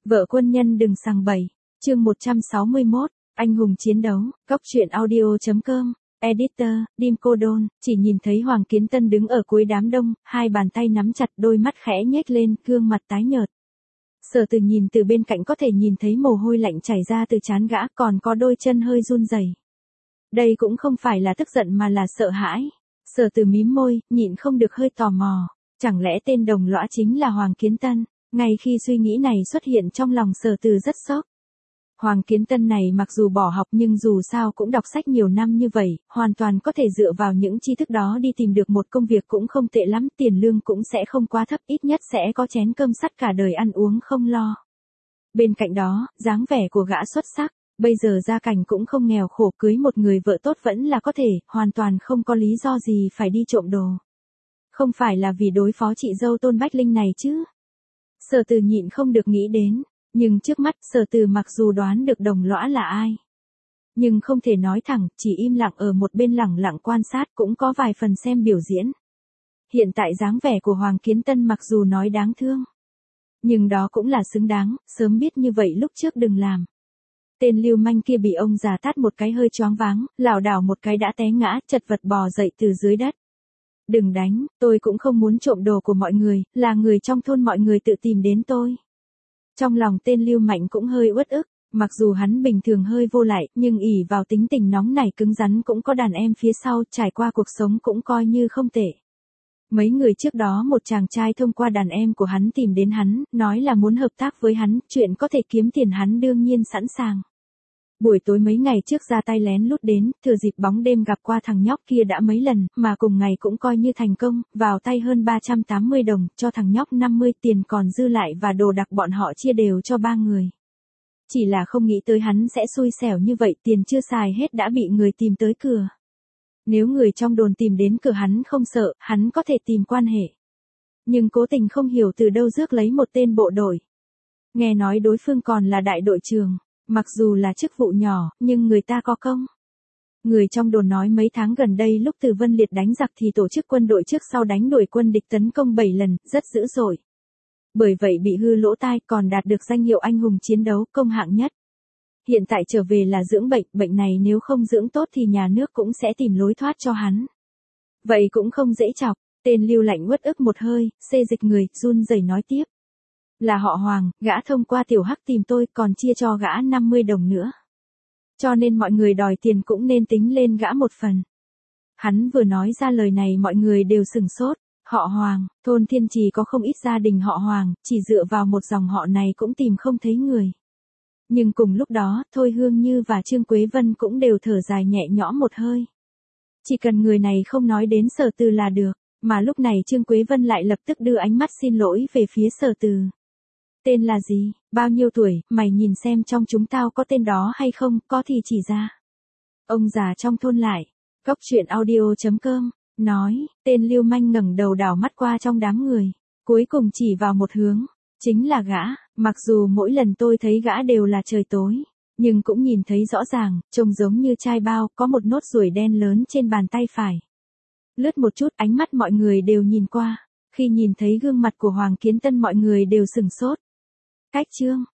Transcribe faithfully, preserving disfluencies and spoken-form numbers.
Vợ quân nhân đừng sằng bậy. Chương một trăm sáu mươi mốt, anh hùng chiến đấu, Cóc truyện audio chấm com, editor, Dim Cô Đôn, chỉ nhìn thấy Hoàng Kiến Tân đứng ở cuối đám đông, hai bàn tay nắm chặt, đôi mắt khẽ nhếch lên, gương mặt tái nhợt. Sở Từ nhìn từ bên cạnh có thể nhìn thấy mồ hôi lạnh chảy ra từ trán gã, còn có đôi chân hơi run rẩy. Đây cũng không phải là tức giận mà là sợ hãi. Sở Từ mím môi, nhịn không được hơi tò mò, chẳng lẽ tên đồng lõa chính là Hoàng Kiến Tân? Ngay khi suy nghĩ này xuất hiện trong lòng Sở Từ rất sốc. Hoàng Kiến Tân này mặc dù bỏ học nhưng dù sao cũng đọc sách nhiều năm như vậy, hoàn toàn có thể dựa vào những tri thức đó đi tìm được một công việc cũng không tệ lắm, tiền lương cũng sẽ không quá thấp, ít nhất sẽ có chén cơm sắt cả đời ăn uống không lo. Bên cạnh đó, dáng vẻ của gã xuất sắc, bây giờ gia cảnh cũng không nghèo khổ, cưới một người vợ tốt vẫn là có thể, hoàn toàn không có lý do gì phải đi trộm đồ. Không phải là vì đối phó chị dâu Tôn Bách Linh này chứ? Sở Từ nhịn không được nghĩ đến. Nhưng trước mắt Sở Từ mặc dù đoán được đồng lõa là ai, nhưng không thể nói thẳng, chỉ im lặng ở một bên lẳng lặng quan sát, cũng có vài phần xem biểu diễn. Hiện tại dáng vẻ của Hoàng Kiến Tân mặc dù nói đáng thương, nhưng đó cũng là xứng đáng, sớm biết như vậy lúc trước đừng làm. Tên lưu manh kia bị ông già tát một cái hơi choáng váng, lảo đảo một cái đã té ngã, chật vật bò dậy từ dưới đất. Đừng đánh, tôi cũng không muốn trộm đồ của mọi người, là người trong thôn mọi người tự tìm đến tôi. Trong lòng tên Lưu Mạnh cũng hơi uất ức, mặc dù hắn bình thường hơi vô lại, nhưng ỷ vào tính tình nóng nảy cứng rắn cũng có đàn em phía sau, trải qua cuộc sống cũng coi như không tệ. Mấy người trước đó một chàng trai thông qua đàn em của hắn tìm đến hắn, nói là muốn hợp tác với hắn, chuyện có thể kiếm tiền hắn đương nhiên sẵn sàng. Buổi tối mấy ngày trước ra tay lén lút đến, thừa dịp bóng đêm gặp qua thằng nhóc kia đã mấy lần, mà cùng ngày cũng coi như thành công, vào tay hơn ba trăm tám mươi đồng, cho thằng nhóc năm mươi, tiền còn dư lại và đồ đặc bọn họ chia đều cho ba người. Chỉ là không nghĩ tới hắn sẽ xui xẻo như vậy, tiền chưa xài hết đã bị người tìm tới cửa. Nếu người trong đồn tìm đến cửa hắn không sợ, hắn có thể tìm quan hệ. Nhưng cố tình không hiểu từ đâu rước lấy một tên bộ đội. Nghe nói đối phương còn là đại đội trưởng. Mặc dù là chức vụ nhỏ, nhưng người ta có công. Người trong đồn nói mấy tháng gần đây lúc Từ Vân Liệt đánh giặc thì tổ chức quân đội trước sau đánh đuổi quân địch tấn công bảy lần, rất dữ dội. Bởi vậy bị hư lỗ tai, còn đạt được danh hiệu anh hùng chiến đấu, công hạng nhất. Hiện tại trở về là dưỡng bệnh, bệnh này nếu không dưỡng tốt thì nhà nước cũng sẽ tìm lối thoát cho hắn. Vậy cũng không dễ chọc, tên Lưu Lạnh uất ức một hơi, xê dịch người, run rẩy nói tiếp. Là họ Hoàng, gã thông qua Tiểu Hắc tìm tôi, còn chia cho gã năm mươi đồng nữa. Cho nên mọi người đòi tiền cũng nên tính lên gã một phần. Hắn vừa nói ra lời này mọi người đều sửng sốt. Họ Hoàng, thôn Thiên Trì có không ít gia đình họ Hoàng, chỉ dựa vào một dòng họ này cũng tìm không thấy người. Nhưng cùng lúc đó, Thôi Hương Như và Trương Quế Vân cũng đều thở dài nhẹ nhõm một hơi. Chỉ cần người này không nói đến Sở Từ là được, mà lúc này Trương Quế Vân lại lập tức đưa ánh mắt xin lỗi về phía Sở Từ. Tên là gì, bao nhiêu tuổi, mày nhìn xem trong chúng tao có tên đó hay không, có thì chỉ ra. Ông già trong thôn lại, Cóc truyện audio chấm com, nói, tên lưu manh ngẩng đầu đảo mắt qua trong đám người, cuối cùng chỉ vào một hướng, chính là gã, mặc dù mỗi lần tôi thấy gã đều là trời tối, nhưng cũng nhìn thấy rõ ràng, trông giống như chai bao, có một nốt ruồi đen lớn trên bàn tay phải. Lướt một chút ánh mắt mọi người đều nhìn qua, khi nhìn thấy gương mặt của Hoàng Kiến Tân mọi người đều sửng sốt. Cách chương